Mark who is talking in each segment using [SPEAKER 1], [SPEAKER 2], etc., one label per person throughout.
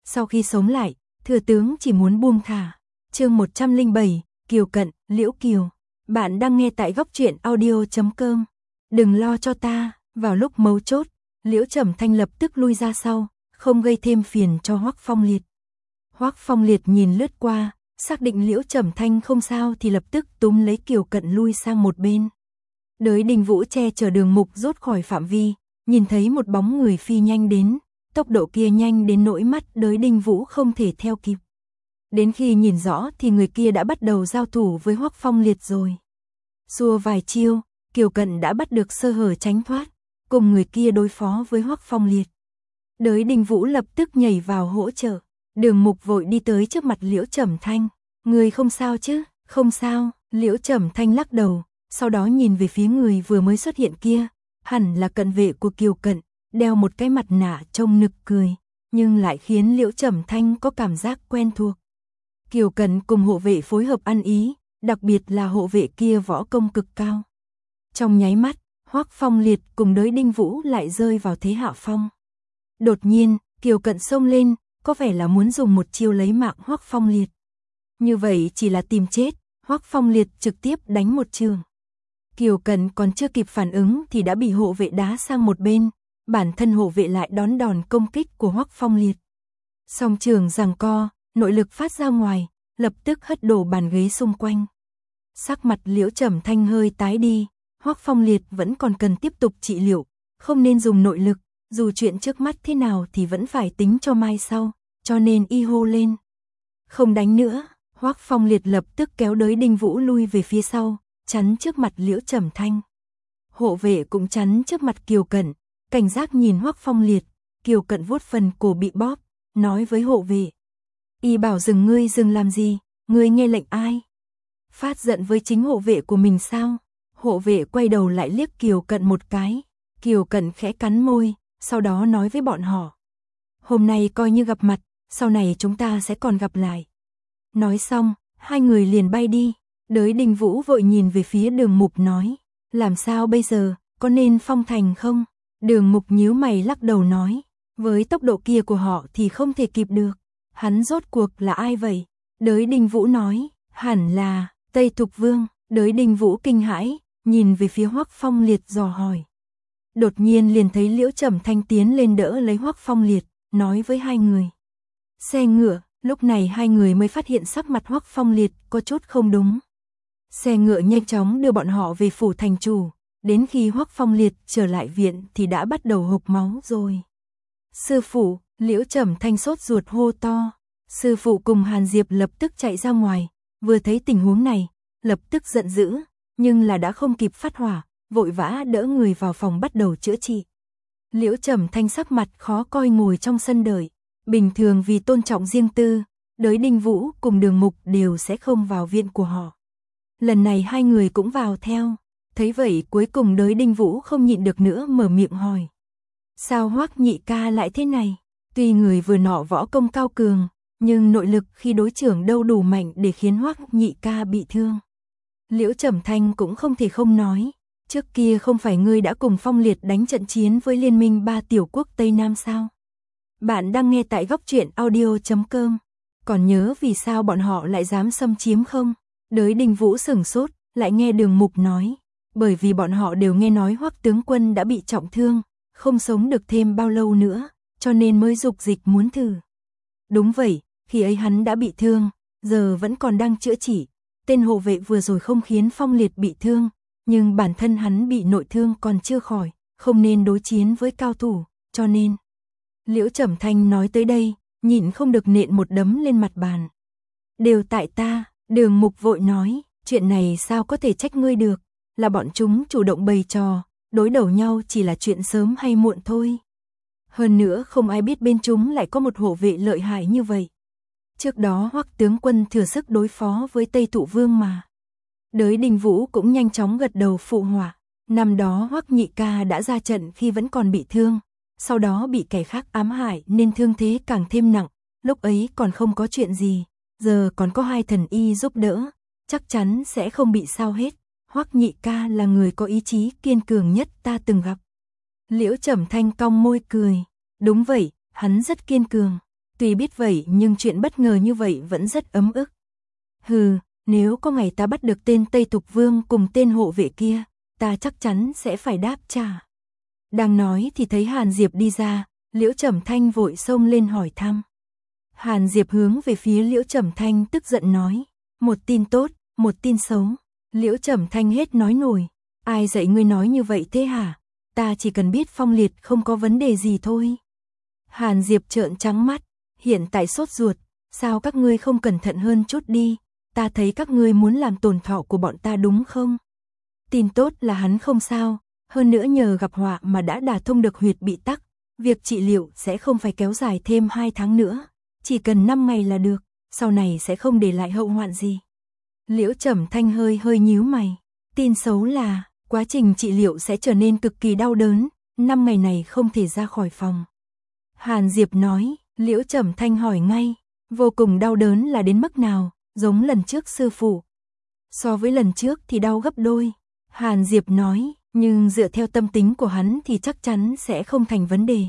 [SPEAKER 1] Sau khi sống lại, thừa tướng chỉ muốn buông thả. Chương 107, Kiều Cận, Liễu Kiều. Bạn đang nghe tại góc truyện audio.com. Đừng lo cho ta. Vào lúc mấu chốt, Liễu Trầm Thanh lập tức lui ra sau, không gây thêm phiền cho Hoắc Phong Liệt. Hoắc Phong Liệt nhìn lướt qua, xác định Liễu Trầm Thanh không sao thì lập tức túm lấy Kiều Cận lui sang một bên. Đới Đình Vũ che chở Đường Mục rút khỏi phạm vi, nhìn thấy một bóng người phi nhanh đến, tốc độ kia nhanh đến nỗi mắt Đới Đình Vũ không thể theo kịp. Đến khi nhìn rõ thì người kia đã bắt đầu giao thủ với Hoắc Phong Liệt rồi. Xua vài chiêu, Kiều Cận đã bắt được sơ hở tránh thoát, cùng người kia đối phó với Hoắc Phong Liệt. Đới Đình Vũ lập tức nhảy vào hỗ trợ. Đường Mục vội đi tới trước mặt Liễu Trầm Thanh. Người không sao chứ? Không sao. Liễu Trầm Thanh lắc đầu, sau đó nhìn về phía người vừa mới xuất hiện kia. Hẳn là cận vệ của Kiều Cận, đeo một cái mặt nạ trông nực cười, nhưng lại khiến Liễu Trầm Thanh có cảm giác quen thuộc. Kiều Cận cùng hộ vệ phối hợp ăn ý, đặc biệt là hộ vệ kia võ công cực cao. Trong nháy mắt, Hoắc Phong Liệt cùng Đới Đình Vũ lại rơi vào thế hạ phong. Đột nhiên, Kiều Cận xông lên, có vẻ là muốn dùng một chiêu lấy mạng Hoắc Phong Liệt. Như vậy chỉ là tìm chết, Hoắc Phong Liệt trực tiếp đánh một trường. Kiều Cận còn chưa kịp phản ứng thì đã bị hộ vệ đá sang một bên, bản thân hộ vệ lại đón đòn công kích của Hoắc Phong Liệt. Song trường giằng co, nội lực phát ra ngoài, lập tức hất đổ bàn ghế xung quanh. Sắc mặt Liễu Trầm Thanh hơi tái đi, Hoắc Phong Liệt vẫn còn cần tiếp tục trị liệu, không nên dùng nội lực, dù chuyện trước mắt thế nào thì vẫn phải tính cho mai sau, cho nên y hô lên. Không đánh nữa, Hoắc Phong Liệt lập tức kéo Đới Đình Vũ lui về phía sau, chắn trước mặt Liễu Trầm Thanh. Hộ vệ cũng chắn trước mặt Kiều Cận, cảnh giác nhìn Hoắc Phong Liệt. Kiều Cận vuốt phần cổ bị bóp, nói với hộ vệ. Y bảo dừng, ngươi dừng làm gì, ngươi nghe lệnh ai? Phát giận với chính hộ vệ của mình sao? Hộ vệ quay đầu lại liếc Kiều Cận một cái. Kiều Cận khẽ cắn môi, sau đó nói với bọn họ. Hôm nay coi như gặp mặt, sau này chúng ta sẽ còn gặp lại. Nói xong, hai người liền bay đi. Đới Đình Vũ vội nhìn về phía Đường Mục nói. Làm sao bây giờ, có nên phong thành không? Đường Mục nhíu mày lắc đầu nói. Với tốc độ kia của họ thì không thể kịp được. Hắn rốt cuộc là ai vậy? Đới Đình Vũ nói. Hẳn là Tây Thục Vương. Đới Đình Vũ kinh hãi, nhìn về phía Hoắc Phong Liệt dò hỏi. Đột nhiên liền thấy Liễu Trầm Thanh tiến lên đỡ lấy Hoắc Phong Liệt, nói với hai người. Xe ngựa, lúc này hai người mới phát hiện sắc mặt Hoắc Phong Liệt có chút không đúng. Xe ngựa nhanh chóng đưa bọn họ về phủ thành chủ, đến khi Hoắc Phong Liệt trở lại viện thì đã bắt đầu hộc máu rồi. Sư phụ, Liễu Trầm Thanh sốt ruột hô to. Sư phụ cùng Hàn Diệp lập tức chạy ra ngoài, vừa thấy tình huống này, lập tức giận dữ, nhưng là đã không kịp phát hỏa, vội vã đỡ người vào phòng bắt đầu chữa trị. Liễu Trầm Thanh sắc mặt khó coi ngồi trong sân đợi, bình thường vì tôn trọng riêng tư, Đới Đình Vũ cùng Đường Mục đều sẽ không vào viện của họ. Lần này hai người cũng vào theo, thấy vậy cuối cùng Đới Đình Vũ không nhịn được nữa mở miệng hỏi. Sao Hoắc nhị ca lại thế này? Tuy người vừa nọ võ công cao cường, nhưng nội lực khi đối trưởng đâu đủ mạnh để khiến Hoắc nhị ca bị thương. Liễu Trầm Thanh cũng không thể không nói. Trước kia không phải ngươi đã cùng Phong Liệt đánh trận chiến với liên minh 3 tiểu quốc Tây Nam sao? Bạn đang nghe tại góc truyện audio.com. Còn nhớ vì sao bọn họ lại dám xâm chiếm không? Đới Đình Vũ sửng sốt, lại nghe Đường Mục nói. Bởi vì bọn họ đều nghe nói Hoắc tướng quân đã bị trọng thương, không sống được thêm bao lâu nữa, cho nên mới dục dịch muốn thử. Đúng vậy, khi ấy hắn đã bị thương, giờ vẫn còn đang chữa trị. Tên hộ vệ vừa rồi không khiến Phong Liệt bị thương, nhưng bản thân hắn bị nội thương còn chưa khỏi, không nên đối chiến với cao thủ, cho nên. Liễu Trầm Thanh nói tới đây, nhịn không được nện một đấm lên mặt bàn. Đều tại ta, Đường Mục vội nói, chuyện này sao có thể trách ngươi được, là bọn chúng chủ động bày trò, đối đầu nhau chỉ là chuyện sớm hay muộn thôi. Hơn nữa không ai biết bên chúng lại có một hộ vệ lợi hại như vậy. Trước đó Hoắc tướng quân thừa sức đối phó với Tây Thụ Vương mà. Đới Đình Vũ cũng nhanh chóng gật đầu phụ họa. Năm đó Hoắc nhị ca đã ra trận khi vẫn còn bị thương, sau đó bị kẻ khác ám hại nên thương thế càng thêm nặng, lúc ấy còn không có chuyện gì, giờ còn có hai thần y giúp đỡ, chắc chắn sẽ không bị sao hết. Hoắc nhị ca là người có ý chí kiên cường nhất ta từng gặp. Liễu Trầm Thanh cong môi cười, đúng vậy, hắn rất kiên cường. Tuy biết vậy nhưng chuyện bất ngờ như vậy vẫn rất ấm ức. Hừ, nếu có ngày ta bắt được tên Tây Thục Vương cùng tên hộ vệ kia, ta chắc chắn sẽ phải đáp trả. Đang nói thì thấy Hàn Diệp đi ra, Liễu Trầm Thanh vội xông lên hỏi thăm. Hàn Diệp hướng về phía Liễu Trầm Thanh tức giận nói, một tin tốt, một tin xấu. Liễu Trầm Thanh hết nói nổi, ai dạy ngươi nói như vậy thế hả? Ta chỉ cần biết Phong Liệt không có vấn đề gì thôi. Hàn Diệp trợn trắng mắt, hiện tại sốt ruột, sao các ngươi không cẩn thận hơn chút đi, ta thấy các ngươi muốn làm tổn thọ của bọn ta đúng không? Tin tốt là hắn không sao, hơn nữa nhờ gặp họa mà đã đả thông được huyệt bị tắc, việc trị liệu sẽ không phải kéo dài thêm 2 tháng nữa, chỉ cần 5 ngày là được, sau này sẽ không để lại hậu hoạn gì. Liễu Trầm Thanh hơi nhíu mày, tin xấu là quá trình trị liệu sẽ trở nên cực kỳ đau đớn, 5 ngày này không thể ra khỏi phòng. Hàn Diệp nói, Liễu Trầm Thanh hỏi ngay, vô cùng đau đớn là đến mức nào, giống lần trước sư phụ. So với lần trước thì đau gấp đôi. Hàn Diệp nói, nhưng dựa theo tâm tính của hắn thì chắc chắn sẽ không thành vấn đề.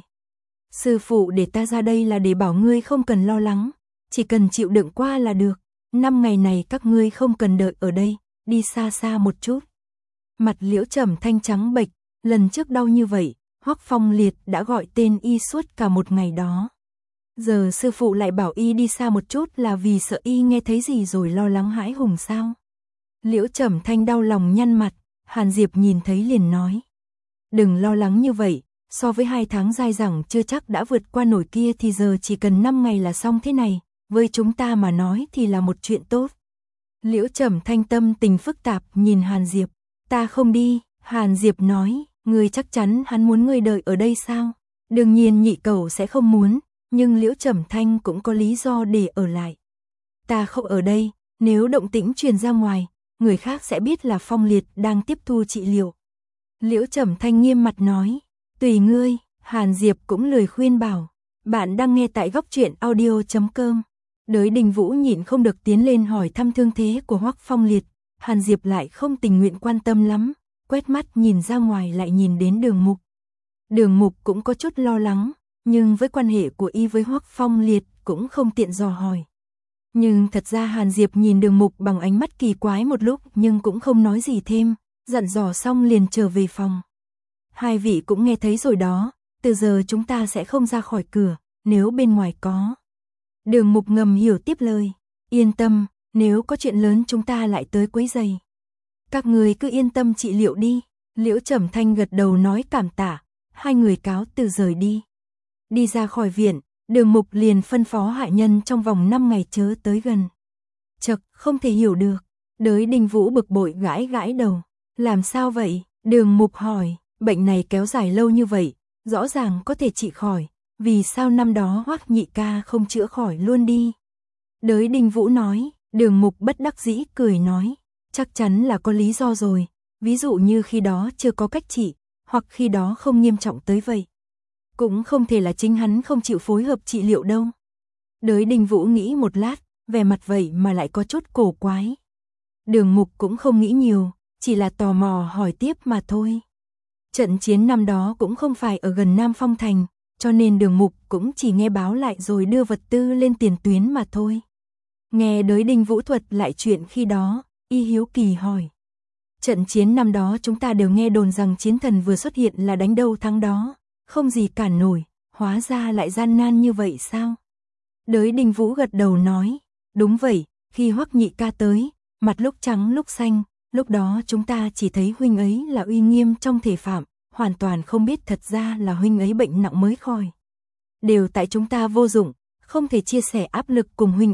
[SPEAKER 1] Sư phụ để ta ra đây là để bảo ngươi không cần lo lắng, chỉ cần chịu đựng qua là được. 5 ngày này các ngươi không cần đợi ở đây, đi xa xa một chút. Mặt Liễu Trầm Thanh trắng bệch, lần trước đau như vậy, Hoắc Phong Liệt đã gọi tên y suốt cả một ngày đó. Giờ sư phụ lại bảo y đi xa một chút là vì sợ y nghe thấy gì rồi lo lắng hãi hùng sao? Liễu Trầm Thanh đau lòng nhăn mặt, Hàn Diệp nhìn thấy liền nói. Đừng lo lắng như vậy, so với 2 tháng dai dẳng chưa chắc đã vượt qua nổi kia thì giờ chỉ cần 5 ngày là xong thế này, với chúng ta mà nói thì là một chuyện tốt. Liễu Trầm Thanh tâm tình phức tạp nhìn Hàn Diệp, ta không đi, Hàn Diệp nói, ngươi chắc chắn hắn muốn ngươi đợi ở đây sao? Đương nhiên nhị cầu sẽ không muốn, nhưng Liễu Trầm Thanh cũng có lý do để ở lại. Ta không ở đây, nếu động tĩnh truyền ra ngoài, người khác sẽ biết là Phong Liệt đang tiếp thu trị liệu. Liễu Trầm Thanh nghiêm mặt nói, tùy ngươi, Hàn Diệp cũng lười khuyên bảo. Bạn đang nghe tại góc truyện audio.com. Đới Đình Vũ nhịn không được tiến lên hỏi thăm thương thế của Hoắc Phong Liệt, Hàn Diệp lại không tình nguyện quan tâm lắm, quét mắt nhìn ra ngoài lại nhìn đến Đường Mục. Đường Mục cũng có chút lo lắng, nhưng với quan hệ của y với Hoắc Phong Liệt cũng không tiện dò hỏi. Nhưng thật ra Hàn Diệp nhìn Đường Mục bằng ánh mắt kỳ quái một lúc nhưng cũng không nói gì thêm, dặn dò xong liền trở về phòng. Hai vị cũng nghe thấy rồi đó, từ giờ chúng ta sẽ không ra khỏi cửa, nếu bên ngoài có. Đường Mục ngầm hiểu tiếp lời, yên tâm, nếu có chuyện lớn chúng ta lại tới quấy rầy. Các người cứ yên tâm trị liệu đi. Liễu Trầm Thanh gật đầu nói cảm tạ, hai người cáo từ rời đi. Đi ra khỏi viện, Đường Mục liền phân phó hạ nhân trong vòng 5 ngày chớ tới gần. Chậc, không thể hiểu được. Đới Đình Vũ bực bội gãi gãi đầu. Làm sao vậy? Đường Mục hỏi, bệnh này kéo dài lâu như vậy, rõ ràng có thể trị khỏi, vì sao năm đó Hoắc nhị ca không chữa khỏi luôn đi? Đới Đình Vũ nói, Đường Mục bất đắc dĩ cười nói, chắc chắn là có lý do rồi, ví dụ như khi đó chưa có cách trị, hoặc khi đó không nghiêm trọng tới vậy. Cũng không thể là chính hắn không chịu phối hợp trị liệu đâu. Đới Đình Vũ nghĩ một lát, vẻ mặt vậy mà lại có chút cổ quái. Đường Mục cũng không nghĩ nhiều, chỉ là tò mò hỏi tiếp mà thôi. Trận chiến năm đó cũng không phải ở gần Nam Phong Thành, cho nên Đường Mục cũng chỉ nghe báo lại rồi đưa vật tư lên tiền tuyến mà thôi. Nghe Đới Đình Vũ thuật lại chuyện khi đó, y hiếu kỳ hỏi. Trận chiến năm đó chúng ta đều nghe đồn rằng chiến thần vừa xuất hiện là đánh đâu thắng đó, không gì cản nổi, hóa ra lại gian nan như vậy sao? Đới Đình Vũ gật đầu nói, đúng vậy, khi Hoắc nhị ca tới, mặt lúc trắng lúc xanh, lúc đó chúng ta chỉ thấy huynh ấy là uy nghiêm trong thể phạm, hoàn toàn không biết thật ra là huynh ấy bệnh nặng mới khỏi. Đều tại chúng ta vô dụng, không thể chia sẻ áp lực cùng huynh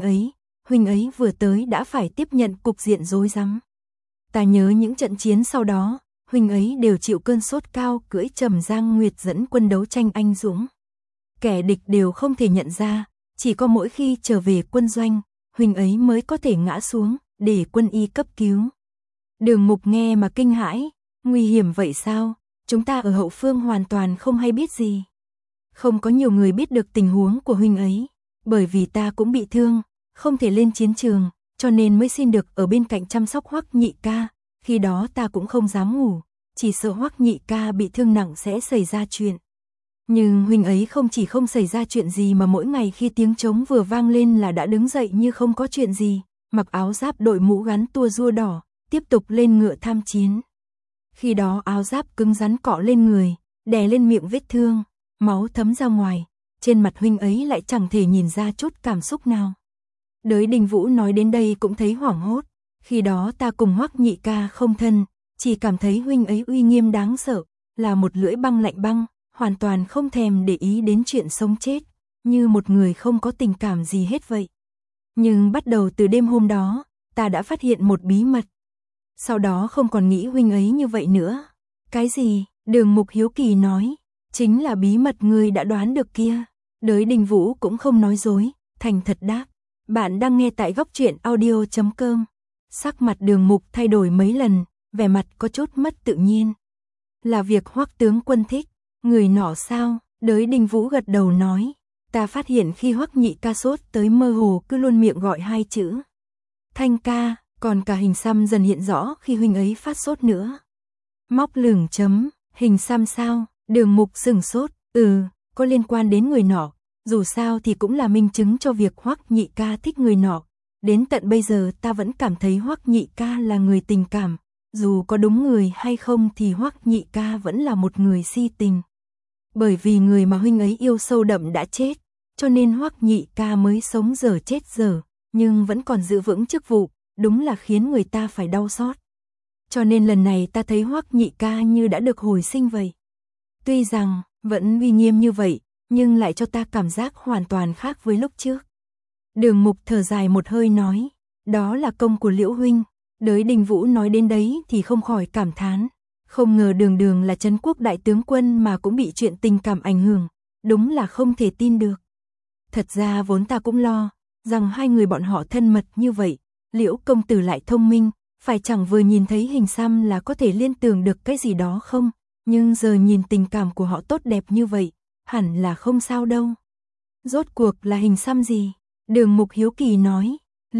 [SPEAKER 1] ấy vừa tới đã phải tiếp nhận cục diện rối rắm. Ta nhớ những trận chiến sau đó, huynh ấy đều chịu cơn sốt cao cưỡi Trầm Giang Nguyệt dẫn quân đấu tranh anh dũng. Kẻ địch đều không thể nhận ra, chỉ có mỗi khi trở về quân doanh, huynh ấy mới có thể ngã xuống, để quân y cấp cứu. Đường Mục nghe mà kinh hãi, nguy hiểm vậy sao? Chúng ta ở hậu phương hoàn toàn không hay biết gì. Không có nhiều người biết được tình huống của huynh ấy, bởi vì ta cũng bị thương, không thể lên chiến trường, cho nên mới xin được ở bên cạnh chăm sóc Hoắc nhị ca, khi đó ta cũng không dám ngủ, chỉ sợ Hoắc nhị ca bị thương nặng sẽ xảy ra chuyện. Nhưng huynh ấy không chỉ không xảy ra chuyện gì mà mỗi ngày khi tiếng trống vừa vang lên là đã đứng dậy như không có chuyện gì, mặc áo giáp đội mũ gắn tua rua đỏ, tiếp tục lên ngựa tham chiến. Khi đó áo giáp cứng rắn cọ lên người, đè lên miệng vết thương, máu thấm ra ngoài, trên mặt huynh ấy lại chẳng thể nhìn ra chút cảm xúc nào. Đới Đình Vũ nói đến đây cũng thấy hoảng hốt, khi đó ta cùng Hoắc nhị ca không thân, chỉ cảm thấy huynh ấy uy nghiêm đáng sợ, là một lưỡi băng lạnh băng, hoàn toàn không thèm để ý đến chuyện sống chết, như một người không có tình cảm gì hết vậy. Nhưng bắt đầu từ đêm hôm đó, ta đã phát hiện một bí mật. Sau đó không còn nghĩ huynh ấy như vậy nữa. Cái gì? Đường Mục hiếu kỳ nói. Chính là bí mật ngươi đã đoán được kia. Đới Đình Vũ cũng không nói dối, thành thật đáp. Bạn đang nghe tại góc truyện audio.com. Sắc mặt Đường Mục thay đổi mấy lần, vẻ mặt có chút mất tự nhiên. Là việc Hoắc tướng quân thích, người nọ sao? Đới Đình Vũ gật đầu nói. Ta phát hiện khi Hoắc nhị ca sốt tới mơ hồ cứ luôn miệng gọi hai chữ Thanh ca, còn cả hình xăm dần hiện rõ khi huynh ấy phát sốt nữa. Móc lửng chấm, hình xăm sao? Đường Mục sửng sốt, có liên quan đến người nọ, dù sao thì cũng là minh chứng cho việc Hoắc nhị ca thích người nọ. Đến tận bây giờ ta vẫn cảm thấy Hoắc nhị ca là người tình cảm, dù có đúng người hay không thì Hoắc nhị ca vẫn là một người si tình. Bởi vì người mà huynh ấy yêu sâu đậm đã chết, cho nên Hoắc nhị ca mới sống dở chết dở, nhưng vẫn còn giữ vững chức vụ, đúng là khiến người ta phải đau xót. Cho nên lần này ta thấy Hoắc nhị ca như đã được hồi sinh vậy. Tuy rằng vẫn uy nghiêm như vậy, nhưng lại cho ta cảm giác hoàn toàn khác với lúc trước. Đường Mục thở dài một hơi nói, đó là công của Liễu huynh. Đới Đình Vũ nói đến đấy thì không khỏi cảm thán, không ngờ Đường Đường là trấn quốc đại tướng quân mà cũng bị chuyện tình cảm ảnh hưởng, đúng là không thể tin được. Thật ra vốn ta cũng lo rằng hai người bọn họ thân mật như vậy, Liễu công tử lại thông minh, phải chẳng vừa nhìn thấy hình xăm là có thể liên tưởng được cái gì đó không, nhưng giờ nhìn tình cảm của họ tốt đẹp như vậy, hẳn là không sao đâu. Rốt cuộc là hình xăm gì? Đường Mục hiếu kỳ nói.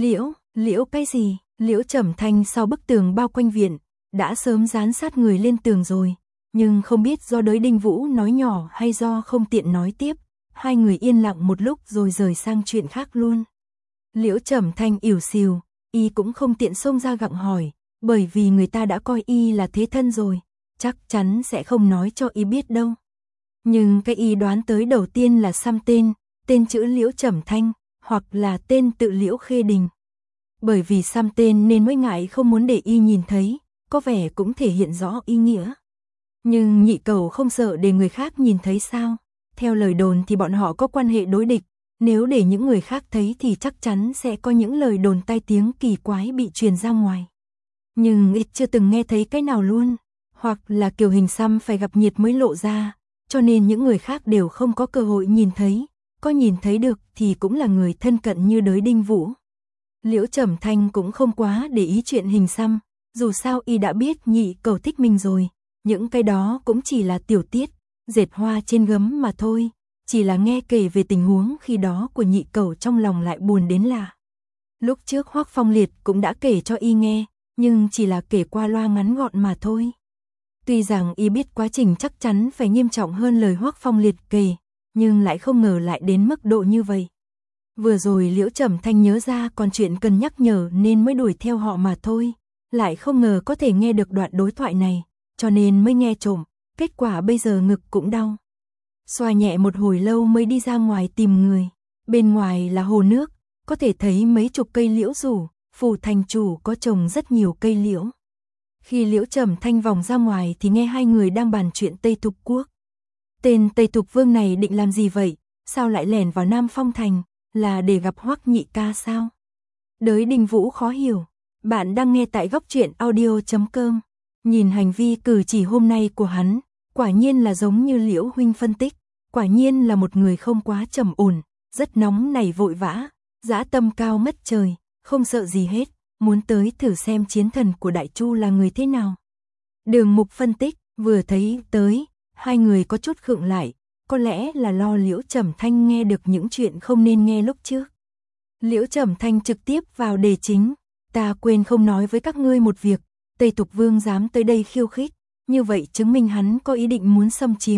[SPEAKER 1] Liễu cái gì? Liễu Trầm Thanh sau bức tường bao quanh viện, đã sớm dán sát người lên tường rồi, nhưng không biết do Đới Đình Vũ nói nhỏ hay do không tiện nói tiếp, hai người yên lặng một lúc rồi rời sang chuyện khác luôn. Liễu Trầm Thanh ỉu xìu, y cũng không tiện xông ra gặng hỏi, bởi vì người ta đã coi y là thế thân rồi, chắc chắn sẽ không nói cho y biết đâu. Nhưng cái y đoán tới đầu tiên là xăm tên chữ Liễu Trầm Thanh, hoặc là tên tự Liễu Khê Đình. Bởi vì xăm tên nên mới ngại không muốn để y nhìn thấy, có vẻ cũng thể hiện rõ ý nghĩa. Nhưng nhị cầu không sợ để người khác nhìn thấy sao? Theo lời đồn thì bọn họ có quan hệ đối địch, nếu để những người khác thấy thì chắc chắn sẽ có những lời đồn tai tiếng kỳ quái bị truyền ra ngoài. Nhưng ít chưa từng nghe thấy cái nào luôn, hoặc là kiểu hình xăm phải gặp nhiệt mới lộ ra, cho nên những người khác đều không có cơ hội nhìn thấy, có nhìn thấy được thì cũng là người thân cận như Đới Đình Vũ. Liễu Trầm Thanh cũng không quá để ý chuyện hình xăm, dù sao y đã biết nhị cầu thích mình rồi, những cái đó cũng chỉ là tiểu tiết, dệt hoa trên gấm mà thôi, chỉ là nghe kể về tình huống khi đó của nhị cầu trong lòng lại buồn đến lạ. Lúc trước Hoắc Phong Liệt cũng đã kể cho y nghe, nhưng chỉ là kể qua loa ngắn gọn mà thôi. Tuy rằng y biết quá trình chắc chắn phải nghiêm trọng hơn lời Hoắc Phong Liệt kể, nhưng lại không ngờ lại đến mức độ như vậy. Vừa rồi Liễu Trầm Thanh nhớ ra còn chuyện cần nhắc nhở nên mới đuổi theo họ mà thôi, lại không ngờ có thể nghe được đoạn đối thoại này, cho nên mới nghe trộm, kết quả bây giờ ngực cũng đau. Xoa nhẹ một hồi lâu mới đi ra ngoài tìm người, bên ngoài là hồ nước, có thể thấy mấy chục cây liễu rủ, phủ thành chủ có trồng rất nhiều cây liễu. Khi Liễu Trầm Thanh vòng ra ngoài thì nghe hai người đang bàn chuyện Tây Thục Quốc. Tên Tây Thục Vương này định làm gì vậy, sao lại lẻn vào Nam Phong Thành, là để gặp Hoắc nhị ca sao? Đới Đình Vũ khó hiểu, bạn đang nghe tại góc truyện audio.com. Nhìn hành vi cử chỉ hôm nay của hắn, quả nhiên là giống như Liễu huynh phân tích, quả nhiên là một người không quá trầm ổn, rất nóng nảy vội vã, dã tâm cao mất trời, không sợ gì hết, muốn tới thử xem chiến thần của Đại Chu là người thế nào. Đường Mục phân tích, vừa thấy tới, hai người có chút khựng lại, có lẽ là lo Liễu Trầm Thanh nghe được những chuyện không nên nghe lúc trước. Liễu Trầm Thanh trực tiếp vào đề chính, ta quên không nói với các ngươi một việc, Tây Thục Vương dám tới đây khiêu khích, như vậy chứng minh hắn có ý định muốn xâm chiếm,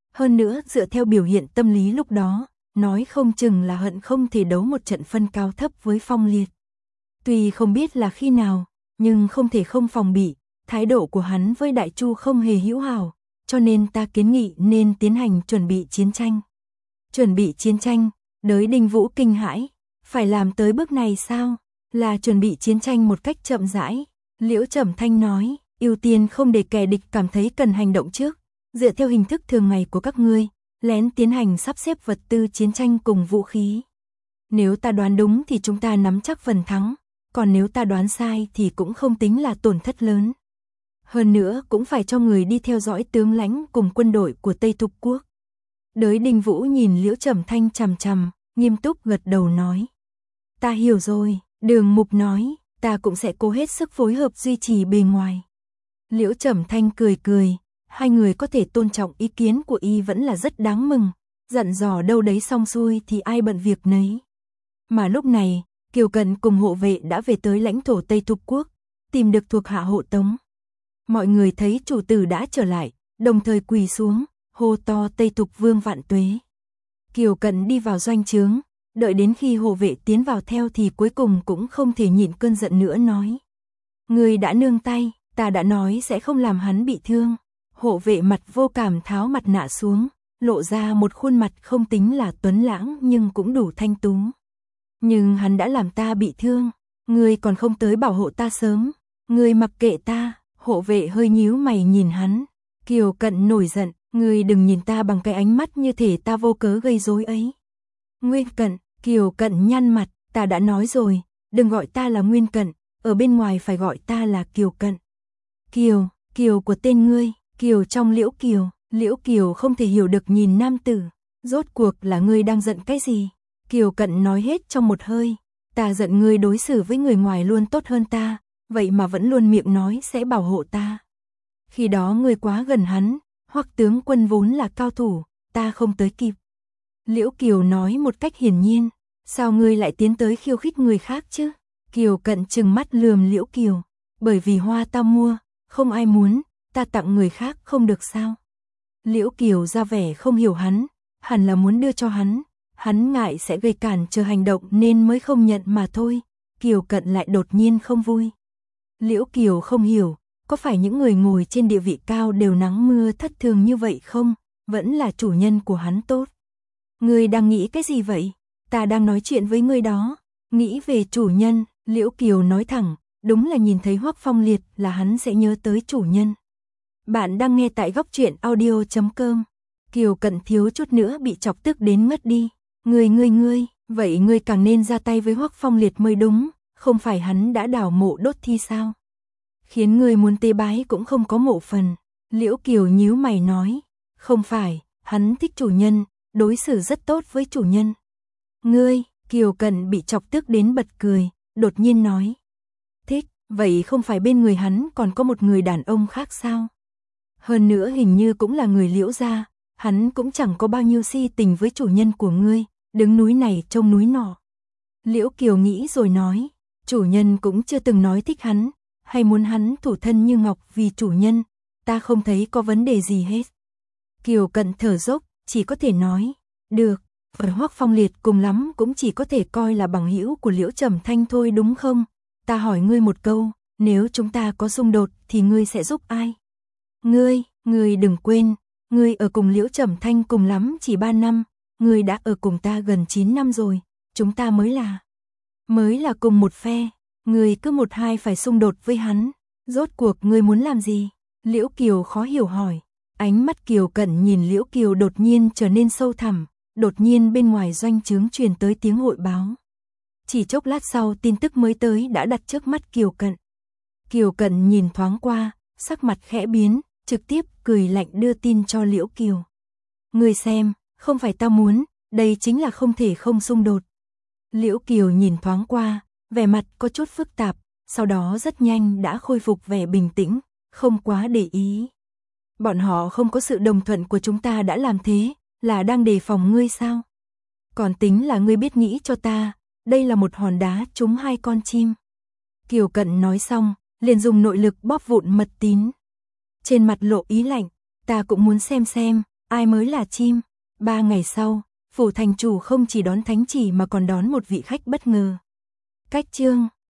[SPEAKER 1] Hơn nữa dựa theo biểu hiện tâm lý lúc đó, nói không chừng là hận không thể đấu một trận phân cao thấp với Phong Liệt. Tuy không biết là khi nào, nhưng không thể không phòng bị, thái độ của hắn với Đại Chu không hề hữu hảo, cho nên ta kiến nghị nên tiến hành chuẩn bị chiến tranh. Chuẩn bị chiến tranh, Đới Đinh Vũ kinh hãi, phải làm tới bước này sao? Là chuẩn bị chiến tranh một cách chậm rãi. Liễu Trầm Thanh nói, ưu tiên không để kẻ địch cảm thấy cần hành động trước, dựa theo hình thức thường ngày của các ngươi, lén tiến hành sắp xếp vật tư chiến tranh cùng vũ khí. Nếu ta đoán đúng thì chúng ta nắm chắc phần thắng, còn nếu ta đoán sai thì cũng không tính là tổn thất lớn. Hơn nữa cũng phải cho người đi theo dõi tướng lãnh cùng quân đội của Tây Thục Quốc. Đới Đinh Vũ nhìn Liễu Trầm Thanh chằm chằm, nghiêm túc gật đầu nói. Ta hiểu rồi, Đường Mục nói, ta cũng sẽ cố hết sức phối hợp duy trì bề ngoài. Liễu Trầm Thanh cười cười, hai người có thể tôn trọng ý kiến của y vẫn là rất đáng mừng, dặn dò đâu đấy xong xuôi thì ai bận việc nấy. Mà lúc này, Kiều Cận cùng hộ vệ đã về tới lãnh thổ Tây Thục Quốc, tìm được thuộc hạ hộ tống. Mọi người thấy chủ tử đã trở lại, đồng thời quỳ xuống, hô to Tây Thục Vương vạn tuế. Kiều Cận đi vào doanh trướng, đợi đến khi hộ vệ tiến vào theo thì cuối cùng cũng không thể nhịn cơn giận nữa nói. Người đã nương tay, ta đã nói sẽ không làm hắn bị thương. Hộ vệ mặt vô cảm tháo mặt nạ xuống, lộ ra một khuôn mặt không tính là tuấn lãng nhưng cũng đủ thanh tú. Nhưng hắn đã làm ta bị thương, ngươi còn không tới bảo hộ ta sớm, ngươi mặc kệ ta. Hộ vệ hơi nhíu mày nhìn hắn. Kiều Cận nổi giận, ngươi đừng nhìn ta bằng cái ánh mắt như thể ta vô cớ gây rối ấy. Nguyên Cận, Kiều Cận nhăn mặt, ta đã nói rồi, đừng gọi ta là Nguyên Cận, ở bên ngoài phải gọi ta là Kiều Cận. Kiều của tên ngươi, Kiều trong Liễu Kiều. Liễu Kiều không thể hiểu được nhìn nam tử, rốt cuộc là ngươi đang giận cái gì? Kiều Cận nói hết trong một hơi, ta giận ngươi đối xử với người ngoài luôn tốt hơn ta, vậy mà vẫn luôn miệng nói sẽ bảo hộ ta. Khi đó ngươi quá gần hắn, Hoắc tướng quân vốn là cao thủ, ta không tới kịp. Liễu Kiều nói một cách hiển nhiên, sao ngươi lại tiến tới khiêu khích người khác chứ? Kiều Cận trừng mắt lườm Liễu Kiều, bởi vì hoa ta mua, không ai muốn, ta tặng người khác không được sao? Liễu Kiều ra vẻ không hiểu hắn, hẳn là muốn đưa cho hắn ngại sẽ gây cản trở hành động nên mới không nhận mà thôi. Kiều Cận lại đột nhiên không vui. Liễu Kiều không hiểu, có phải những người ngồi trên địa vị cao đều nắng mưa thất thường như vậy không? Vẫn là chủ nhân của hắn tốt. Ngươi đang nghĩ cái gì vậy? Ta đang nói chuyện với ngươi đó. Nghĩ về chủ nhân, Liễu Kiều nói thẳng, đúng là nhìn thấy Hoắc Phong Liệt là hắn sẽ nhớ tới chủ nhân. Bạn đang nghe tại goctruyện.audio.com. Kiều Cận thiếu chút nữa bị chọc tức đến ngất đi. Ngươi, vậy ngươi càng nên ra tay với Hoắc Phong Liệt mới đúng, không phải hắn đã đào mộ đốt thi sao? Khiến ngươi muốn tế bái cũng không có mộ phần. Liễu Kiều nhíu mày nói, không phải, hắn thích chủ nhân, đối xử rất tốt với chủ nhân. Ngươi, Kiều Cận bị chọc tức đến bật cười, đột nhiên nói. Thích, vậy không phải bên người hắn còn có một người đàn ông khác sao? Hơn nữa hình như cũng là người Liễu gia, hắn cũng chẳng có bao nhiêu si tình với chủ nhân của ngươi, đứng núi này trông núi nọ. Liễu Kiều nghĩ rồi nói, chủ nhân cũng chưa từng nói thích hắn, hay muốn hắn thủ thân như ngọc vì chủ nhân, ta không thấy có vấn đề gì hết. Kiều Cận thở dốc, chỉ có thể nói, được, ở Hoắc Phong Liệt cùng lắm cũng chỉ có thể coi là bằng hữu của Liễu Trầm Thanh thôi đúng không? Ta hỏi ngươi một câu, nếu chúng ta có xung đột thì ngươi sẽ giúp ai? Ngươi đừng quên, ngươi ở cùng Liễu Trầm Thanh cùng lắm chỉ 3 năm, ngươi đã ở cùng ta gần 9 năm rồi, chúng ta mới là cùng một phe, ngươi cứ một hai phải xung đột với hắn, rốt cuộc ngươi muốn làm gì? Liễu Kiều khó hiểu hỏi, ánh mắt Kiều Cận nhìn Liễu Kiều đột nhiên trở nên sâu thẳm, đột nhiên bên ngoài doanh trướng truyền tới tiếng hội báo. Chỉ chốc lát sau tin tức mới tới đã đặt trước mắt Kiều Cận. Kiều Cận nhìn thoáng qua, sắc mặt khẽ biến, trực tiếp cười lạnh đưa tin cho Liễu Kiều. Ngươi xem, không phải tao muốn, đây chính là không thể không xung đột. Liễu Kiều nhìn thoáng qua, vẻ mặt có chút phức tạp, sau đó rất nhanh đã khôi phục vẻ bình tĩnh, không quá để ý. Bọn họ không có sự đồng thuận của chúng ta đã làm thế, là đang đề phòng ngươi sao? Còn tính là ngươi biết nghĩ cho ta, đây là một hòn đá trúng 2 con chim. Kiều Cận nói xong, liền dùng nội lực bóp vụn mật tín. Trên mặt lộ ý lạnh, ta cũng muốn xem, ai mới là chim. 3 ngày sau, phủ thành chủ không chỉ đón thánh chỉ mà còn đón một vị khách bất ngờ. Cách chương